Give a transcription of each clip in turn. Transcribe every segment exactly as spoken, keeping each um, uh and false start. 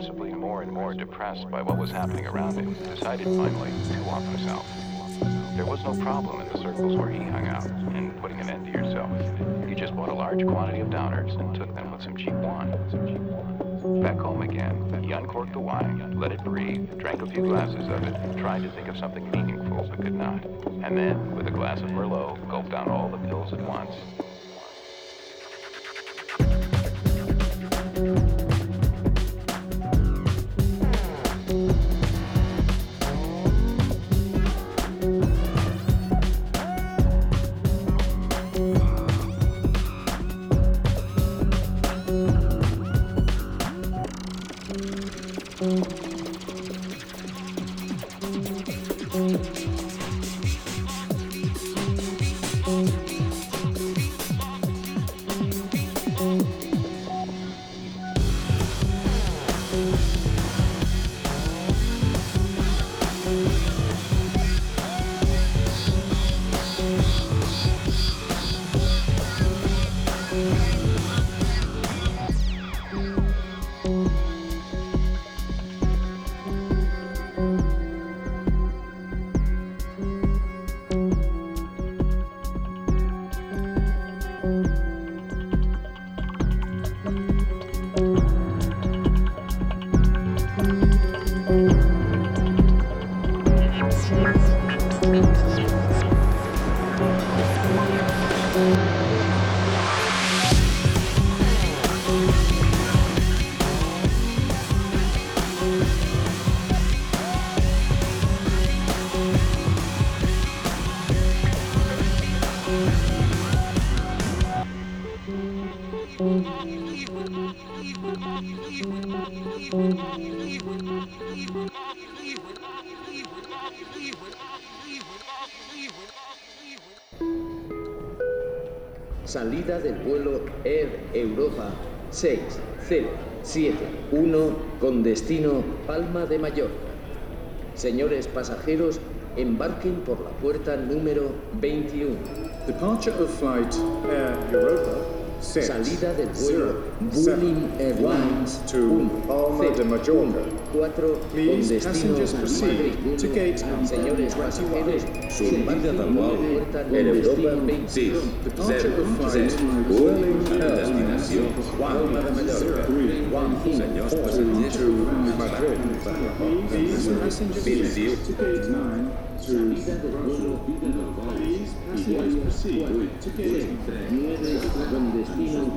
progressively more and more depressed by what was happening around him, decided finally to off himself. There was no problem in the circles where he hung out in putting an end to yourself. You just bought a large quantity of downers and took them with some cheap wine. Back home again, he uncorked the wine, let it breathe, drank a few glasses of it, tried to think of something meaningful but could not. And then, with a glass of Merlot, gulped down all the pills at once. Salida del vuelo Air Europa seis cero siete uno con destino Palma de Mallorca. Señores pasajeros, embarquen por la puerta número veintiuno. Departure of flight Air Europa. Set. Salida del vuelo Vueling Airlines to Palma de Mallorca. cuatro Please, passengers proceed to gate number Señores pasajeros, Salida del vuelo Air Europa seis Departure of flight Vueling destinación Palma de Mallorca. Señores pasajeros to Madrid. Please, passengers proceed to gate nine to Please, passengers proceed to gate con destino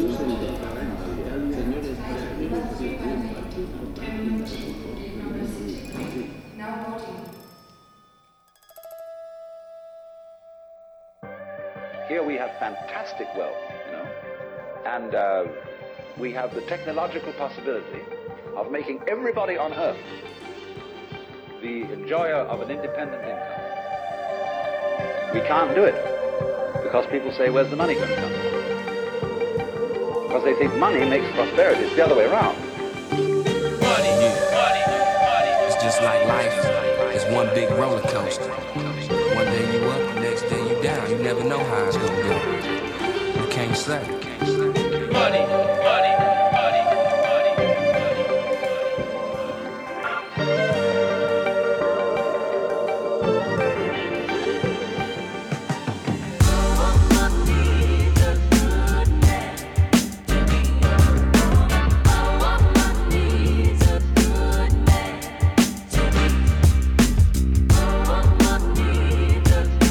Here we have fantastic wealth, you know, and uh, we have the technological possibility of making everybody on earth the enjoyer of an independent income. We can't do it because people say, where's the money going to come from? Because they think money makes prosperity. It's the other way around. Money, money, money. It's just like life. It's one big roller coaster. One day you up, the next day you down. You never know how it's gonna go. You can't say. Money, money, money, money,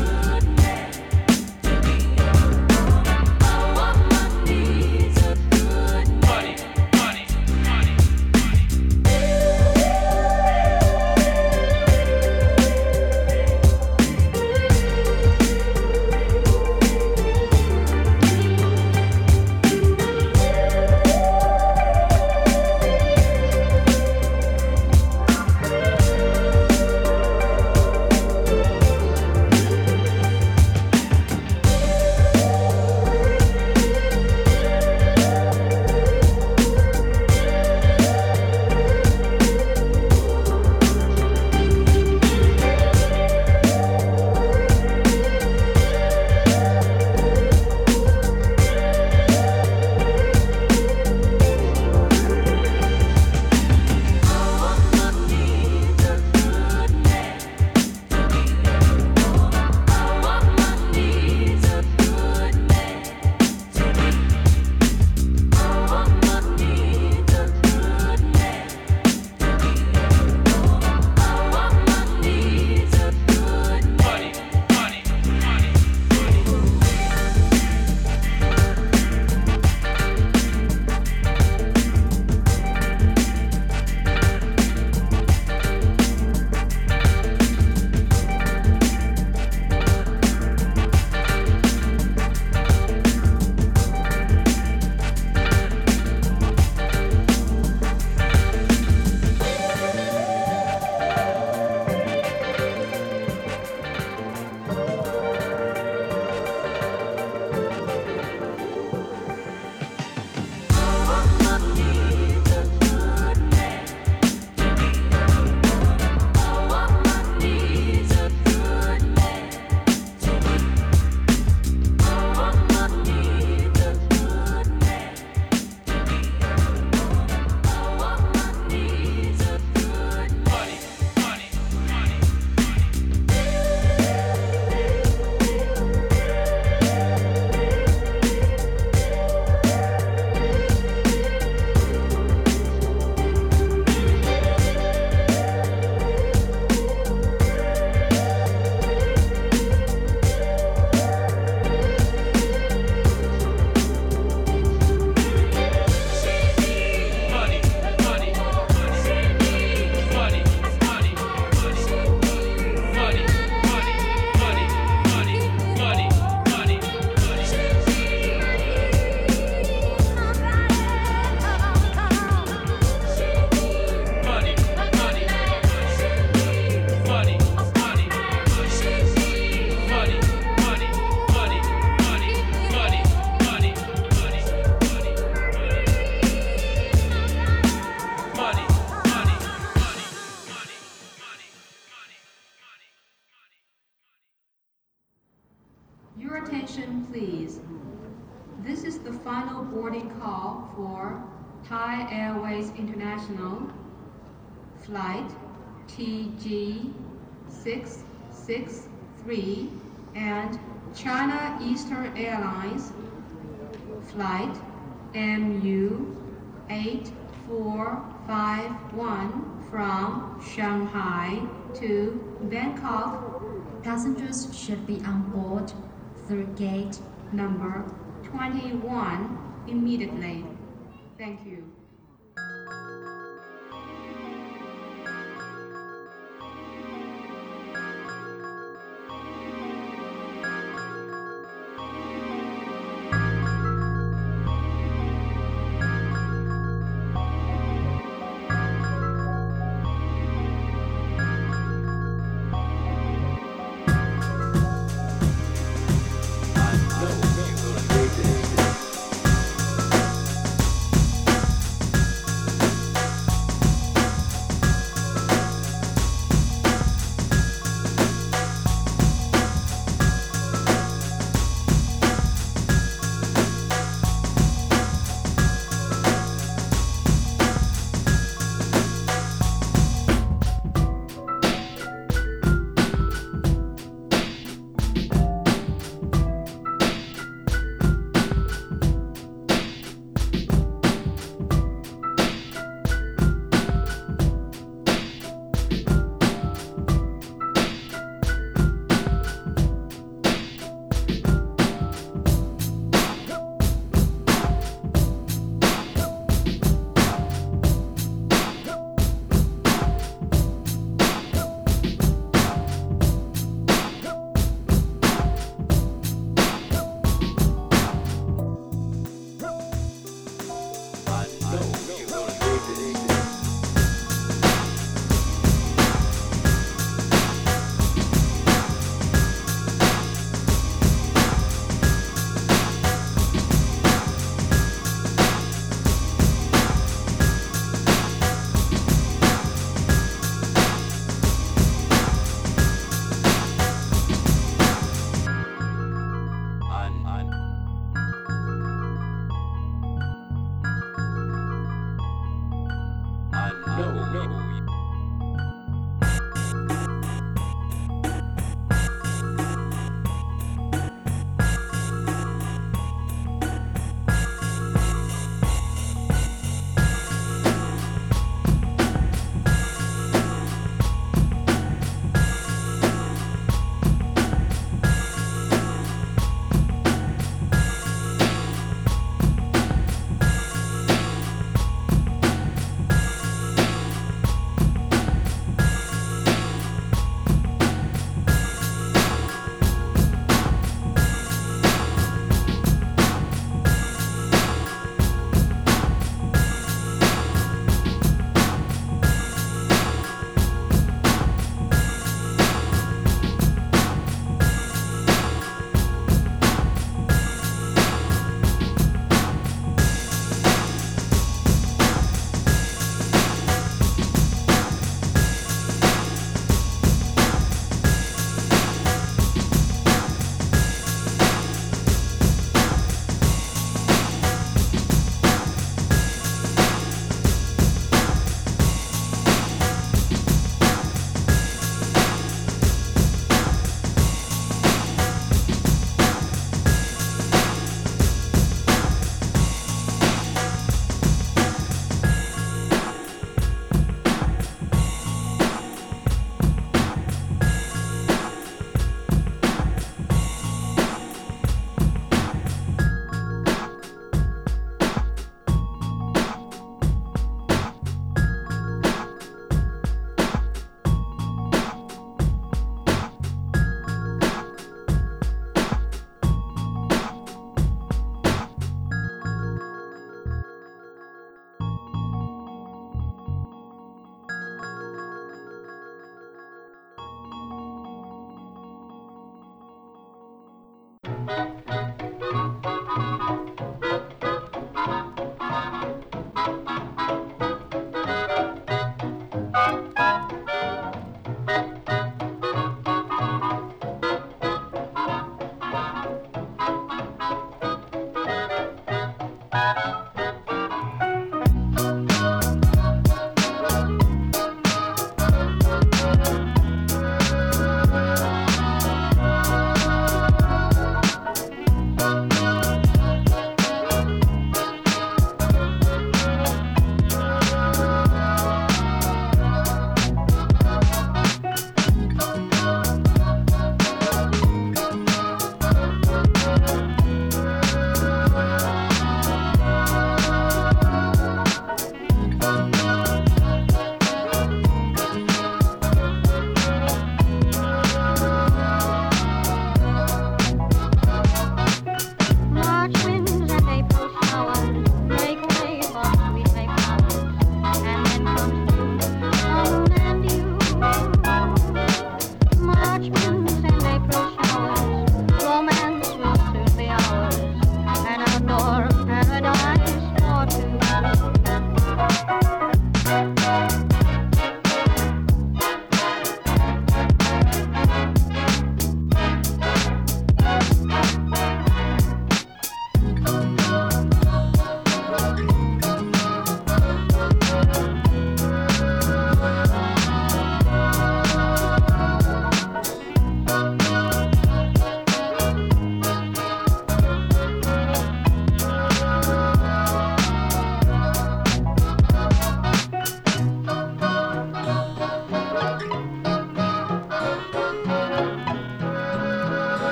Good This is the final boarding call for Thai Airways International flight T G six six three and China Eastern Airlines flight M U eight four five one from Shanghai to Bangkok. Passengers should be on board through gate number twenty-one immediately. Thank you.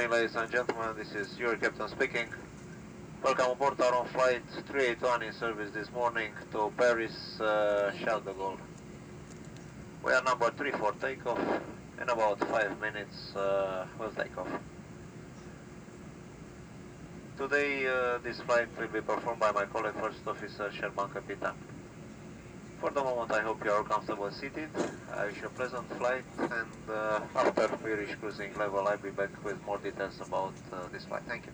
morning, ladies and gentlemen. This is your captain speaking. Welcome aboard our own flight three eighty-one in service this morning to Paris, uh, Charles de Gaulle. We are number three for takeoff. In about five minutes, uh, we'll take off. Today, uh, this flight will be performed by my colleague, First Officer Sherman Capitan. For the moment, I hope you are comfortable seated. I wish you a pleasant flight, and uh, after we reach cruising level, I'll be back with more details about uh, this flight. Thank you.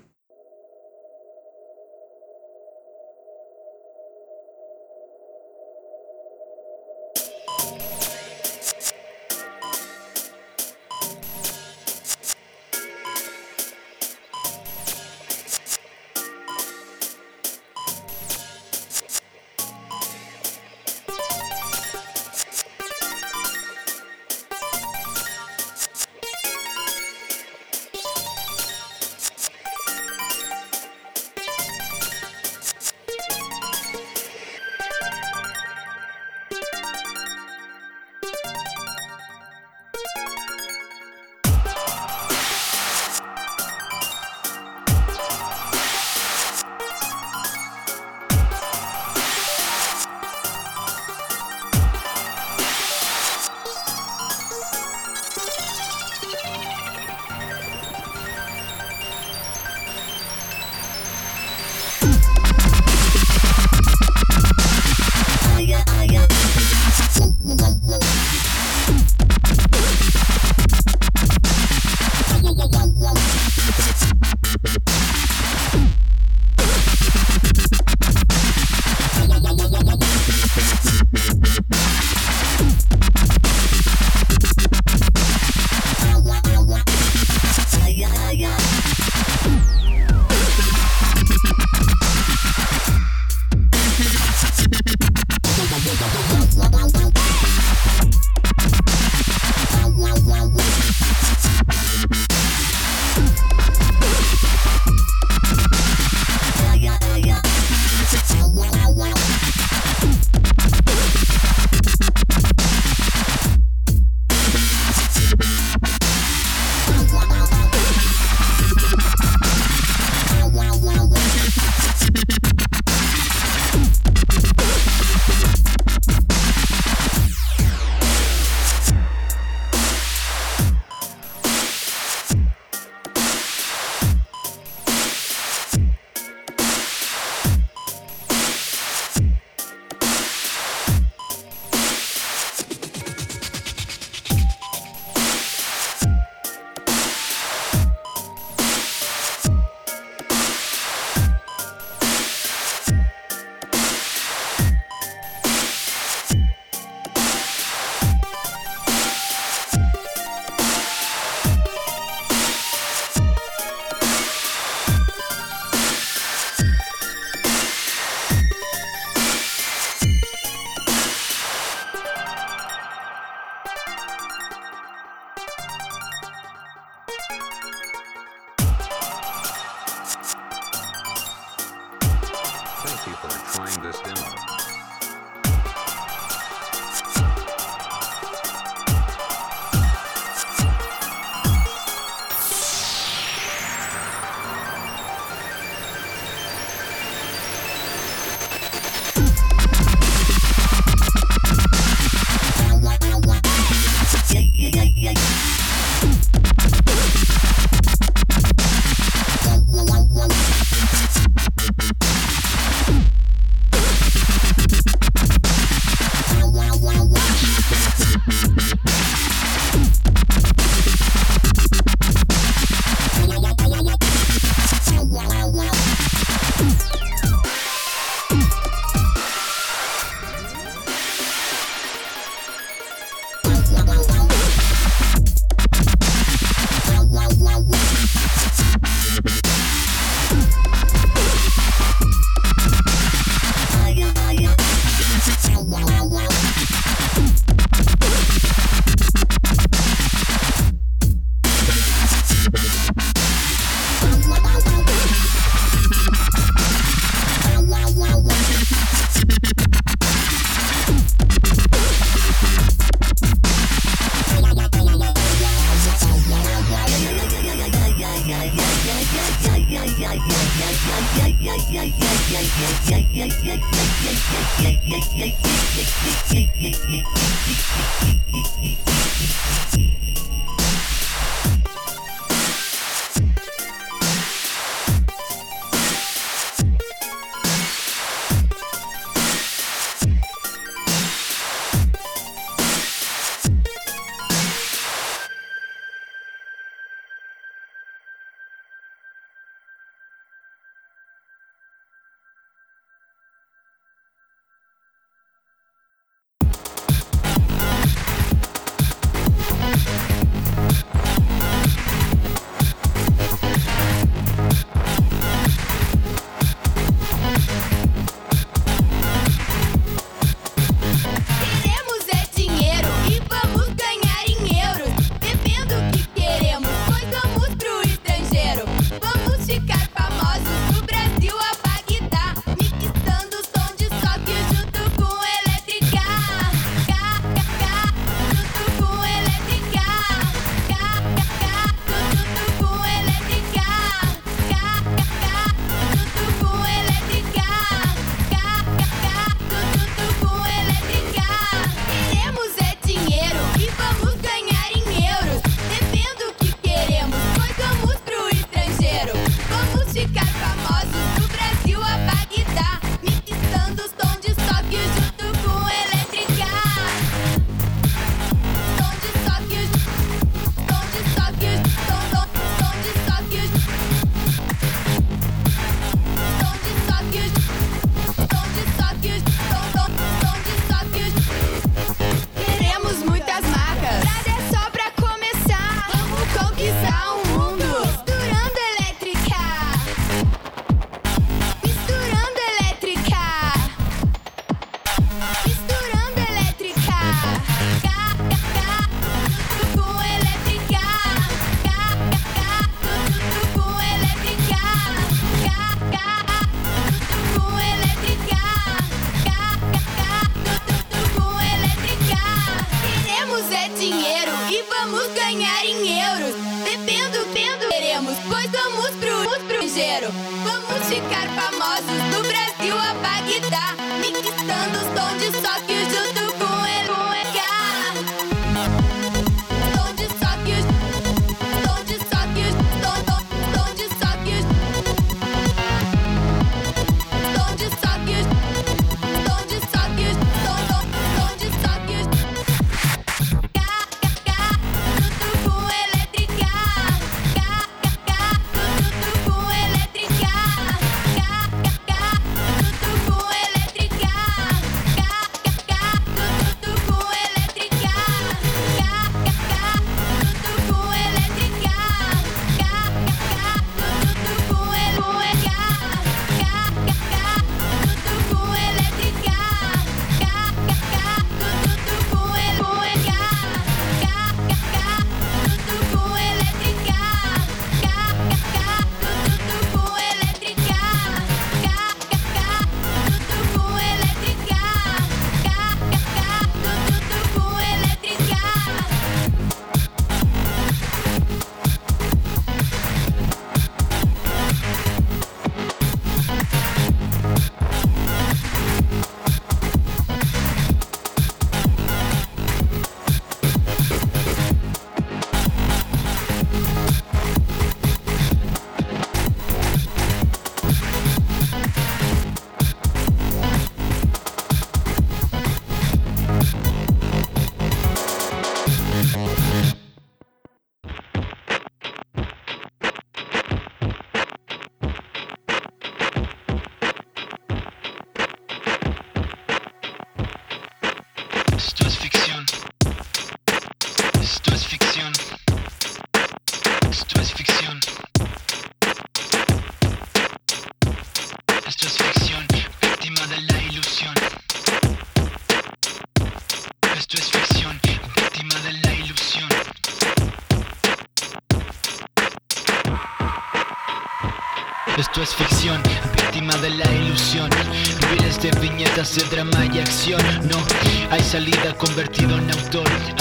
Esto es ficción, víctima de la ilusión. Miles de viñetas de drama y acción. No hay salida, convertido en autor. Ah,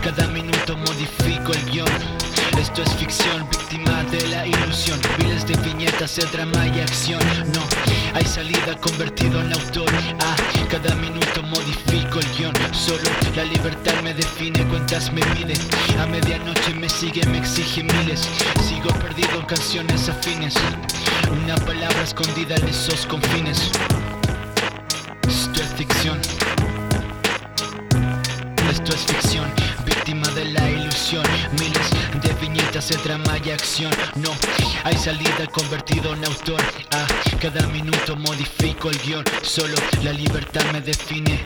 cada minuto modifico el guión. Esto es ficción, víctima de la ilusión. Miles de viñetas, el drama y acción. No hay salida, convertido en autor. Ah, cada minuto modifico el guión. Solo la libertad me define, cuentas me pide. A medianoche me sigue, me exige miles. Sigo perdido en canciones afines. Una palabra escondida en esos confines. Esto es ficción. Esto es ficción, víctima de la ilusión. Miles de viñetas, el drama y acción. No hay salida, convertido en autor. Ah, cada minuto modifico el guión. Solo la libertad me define.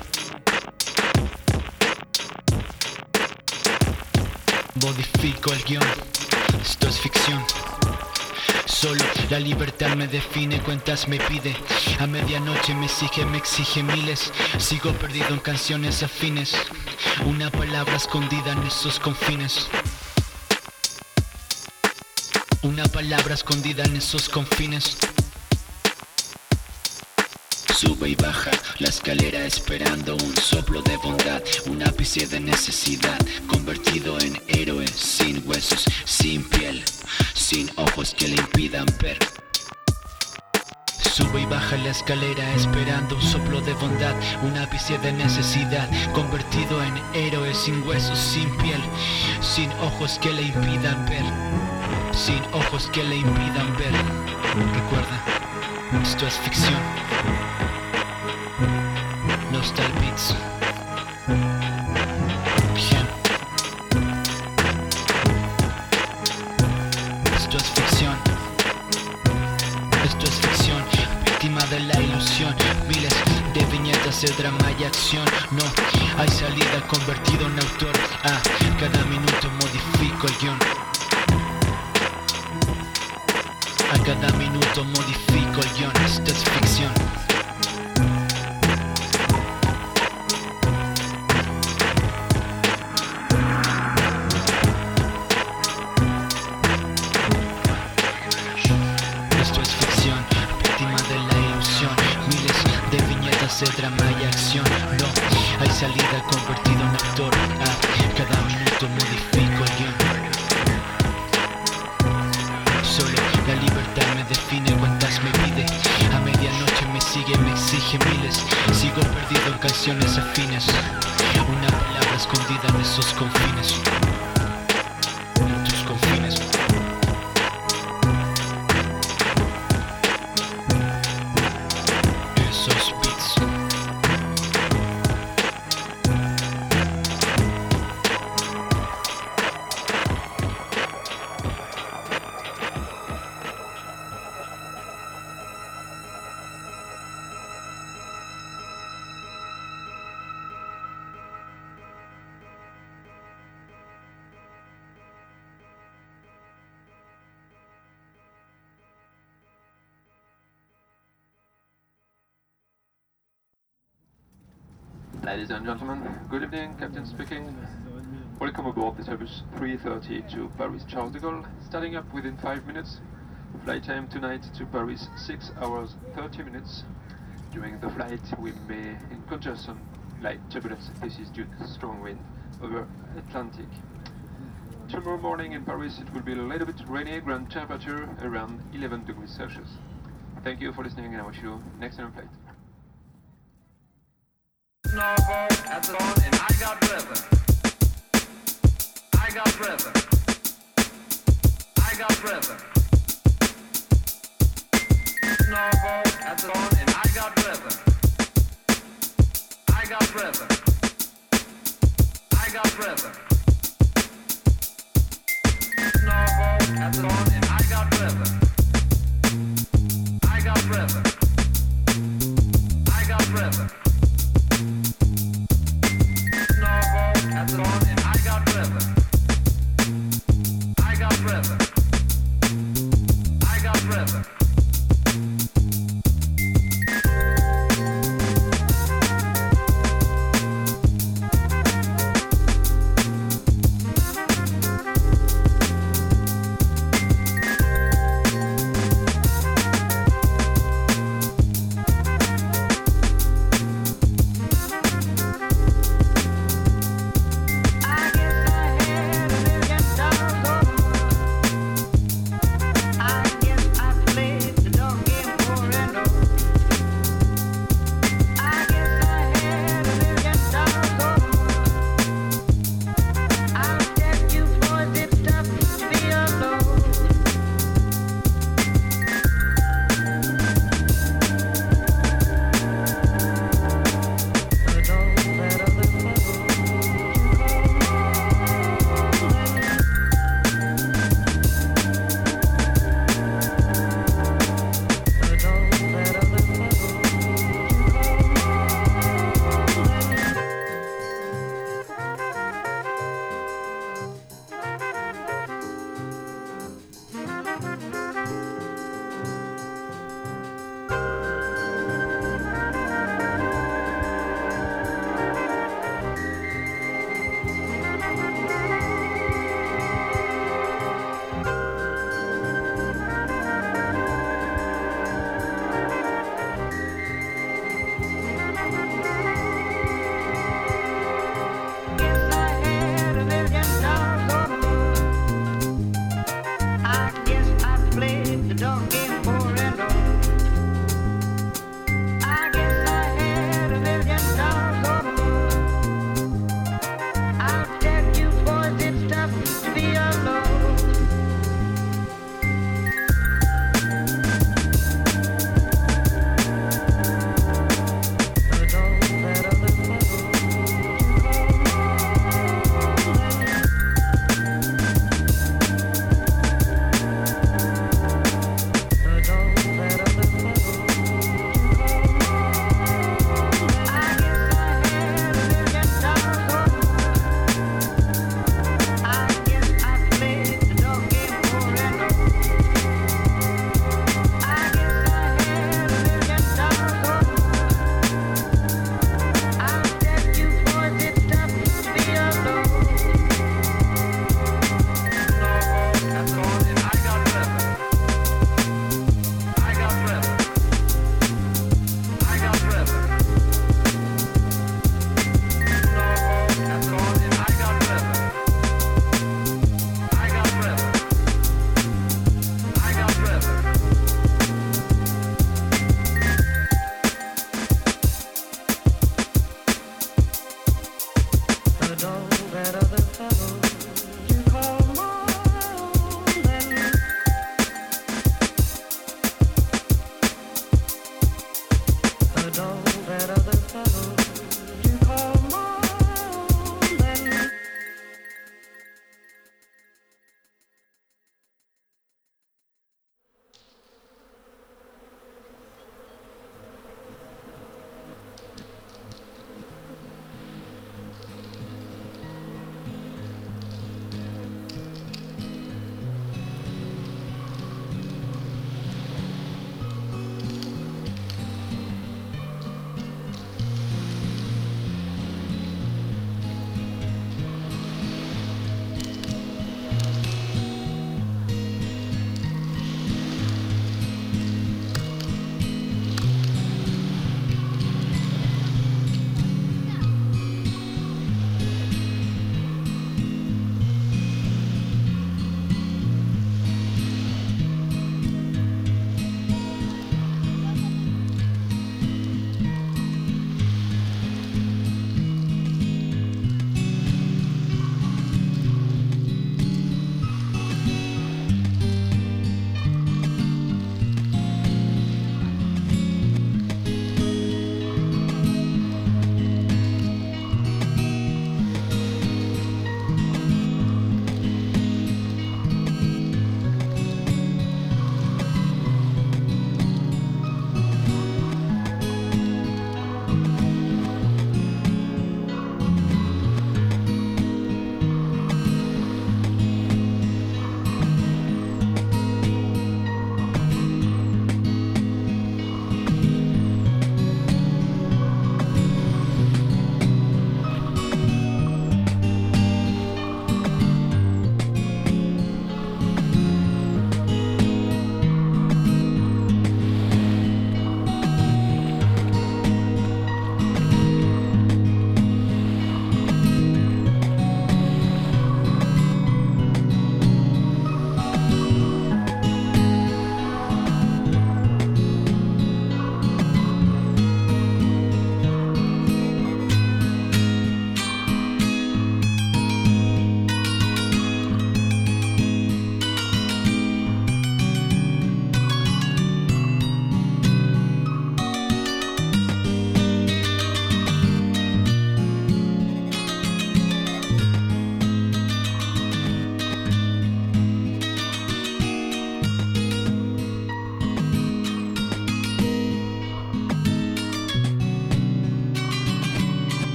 Modifico el guión. Esto es ficción. Solo la libertad me define, cuentas me pide. A medianoche me exige, me exige miles. Sigo perdido en canciones afines. Una palabra escondida en esos confines. Una palabra escondida en esos confines. Sube y baja la escalera esperando un soplo de bondad, un ápice de necesidad, convertido en héroe, sin huesos, sin piel, sin ojos que le impidan ver. Sube y baja la escalera esperando un soplo de bondad, un ápice de necesidad, convertido en héroe, sin huesos, sin piel, sin ojos que le impidan ver, sin ojos que le impidan ver. Recuerda, esto es ficción. Nostal Beats. Bien. Esto es ficción. Esto es ficción, víctima de la ilusión. Miles de viñetas, el drama y acción. No hay salida, convertido en autor. Ah, cada minuto modifico el guión. A cada minuto modifico el guión. Esto es ficción. El drama y acción, no hay salida, convertido en actor. Ah, cada minuto modifico el guión. Solo la libertad me define, cuentas me pide. A medianoche me sigue, me exige miles. Sigo perdido en canciones afines. Una palabra escondida en esos confines. En tus confines. Esos beats. Ladies and gentlemen, good evening, Captain speaking. Welcome aboard the Airbus three thirty to Paris Charles de Gaulle, starting up within five minutes. Flight time tonight to Paris, six hours thirty minutes. During the flight we may encounter some light turbulence. This is due to strong wind over Atlantic. Tomorrow morning in Paris it will be a little bit rainy, ground temperature around eleven degrees Celsius. Thank you for listening and I wish you an excellent flight. Norfolk at the dawn and I got rhythm. I got rhythm. I got rhythm. Norfolk at the dawn and I got rhythm. I got rhythm. I got rhythm. Norfolk at the dawn and I got rhythm. I got rhythm. I got rhythm. Norfolk at the dawn and I got rhythm. I got rhythm. I got rhythm.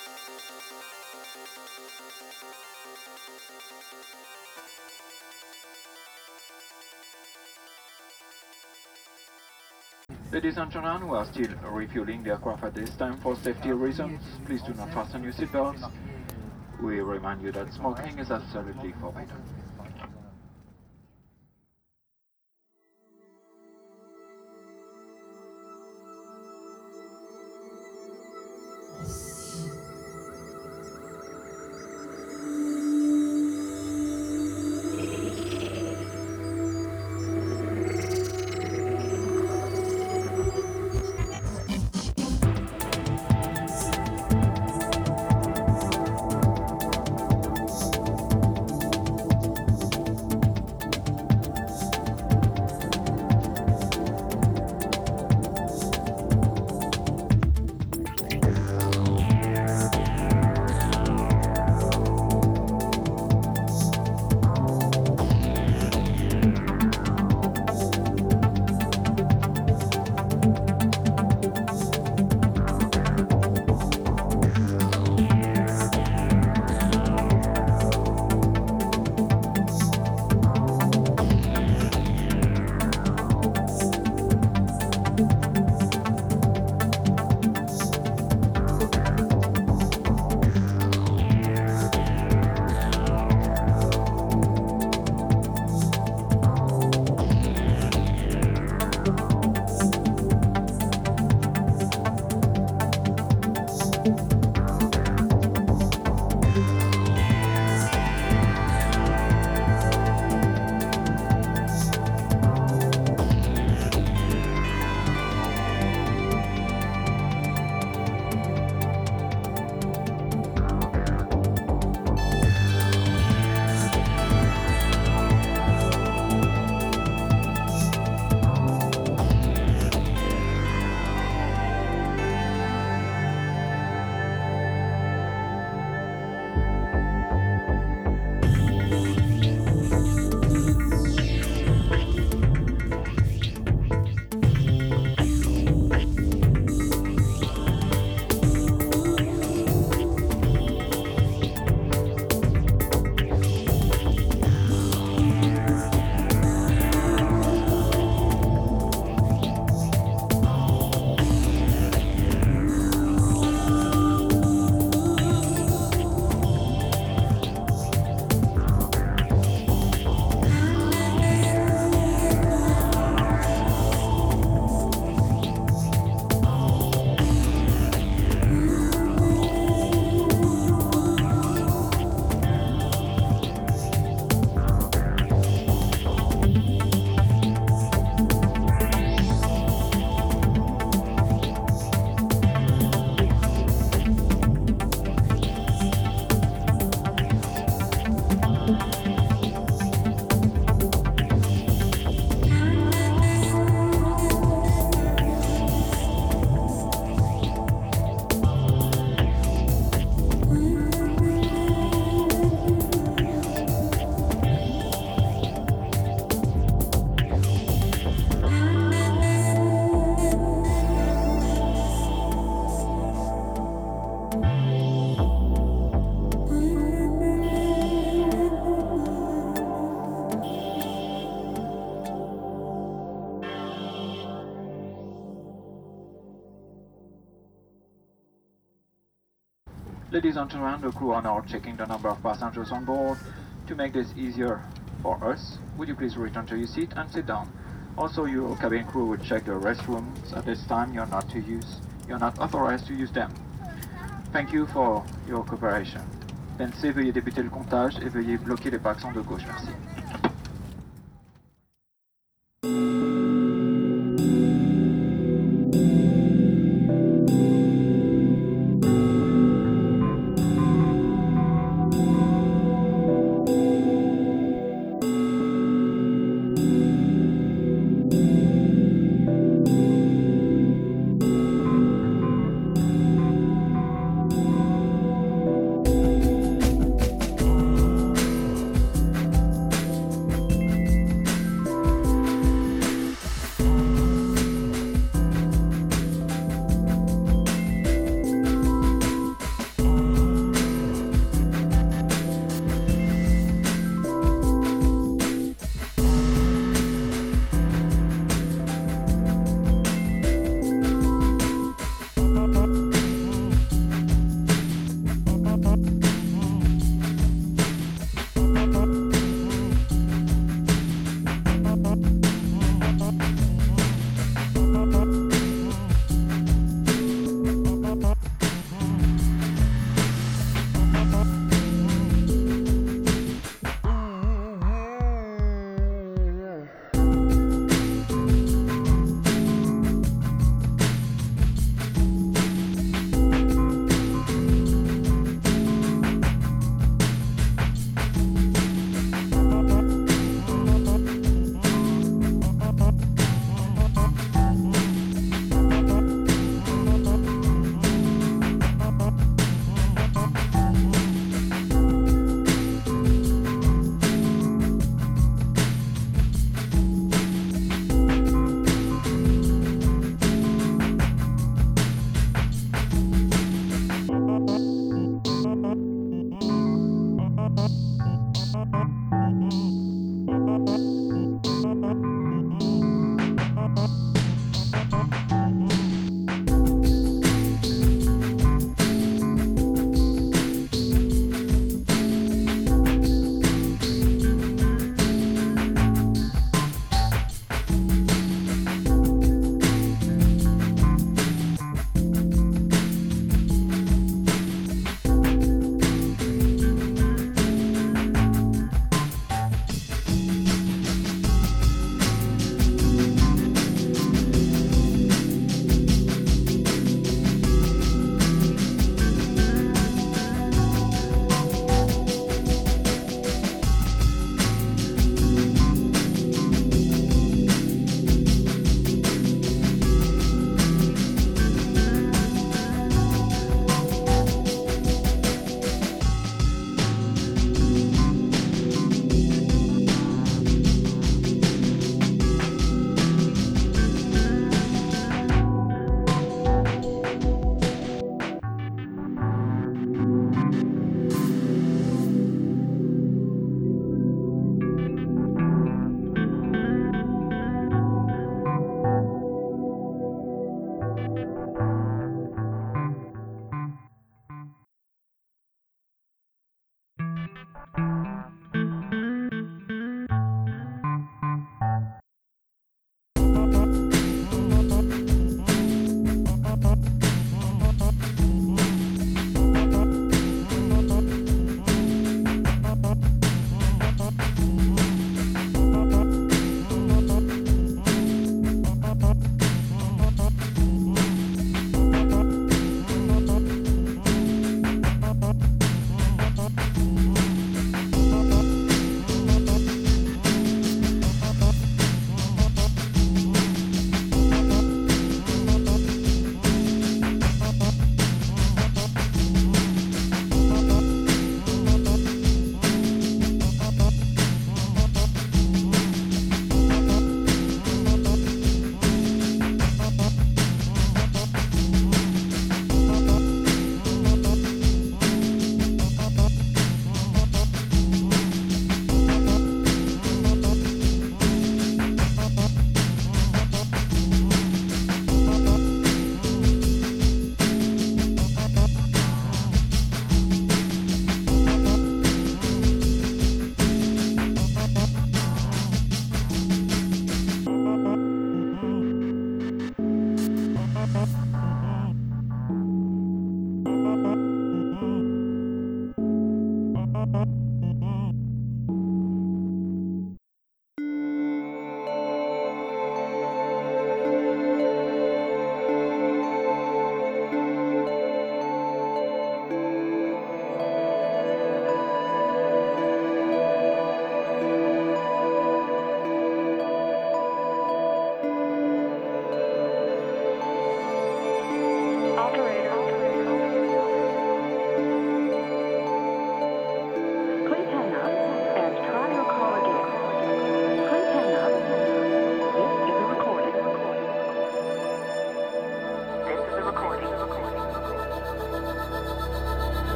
Ladies and gentlemen, we are still refueling the aircraft at this time for safety reasons. Please do not fasten your seatbelts. We remind you that smoking is absolutely forbidden. Ladies and gentlemen, the crew are now checking the number of passengers on board. To make this easier for us, would you please return to your seat and sit down? Also, your cabin crew will check the restrooms. At this time, you're not to use, you're not authorized to use them. Thank you for your cooperation. P N C, veuillez débuter le comptage et veuillez bloquer les klaxons de gauche, merci.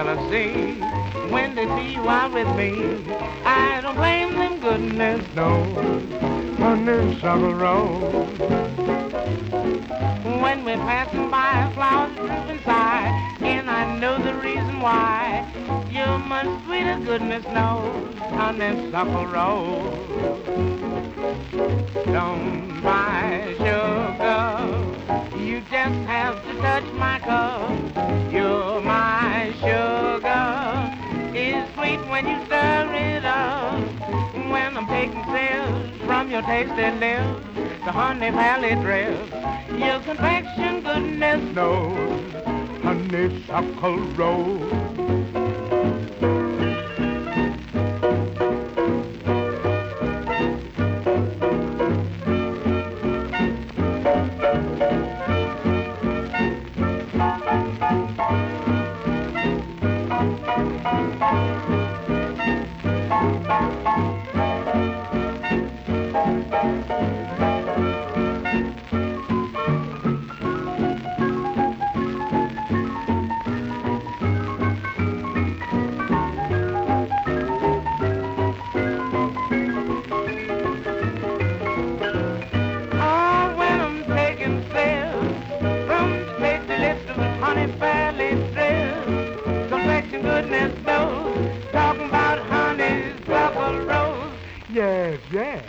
jealousy when they see you out with me. I don't blame them, goodness knows, honeysuckle rose. When we're passing by, flowers droop inside, and I know the reason why. You're much sweeter, goodness knows, honeysuckle rose. Don't buy sugar, you just have to touch my cup. You're my sugar, it's sweet when you stir it up. When I'm taking sips from your tasty lips, the honey valley drips. Your complexion, goodness knows, honeysuckle rose. Yes, yes.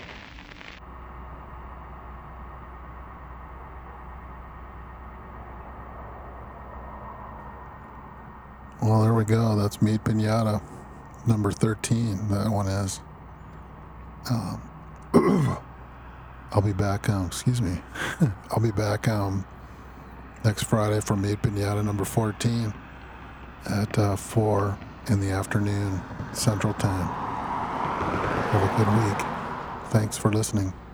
Well, there we go. That's Meat Pinata, number thirteen. That one is. Um, I'll be back. Um, excuse me. I'll be back um, next Friday for Meat Pinata number fourteen at uh, four in the afternoon Central Time. Have a good week. Thanks for listening.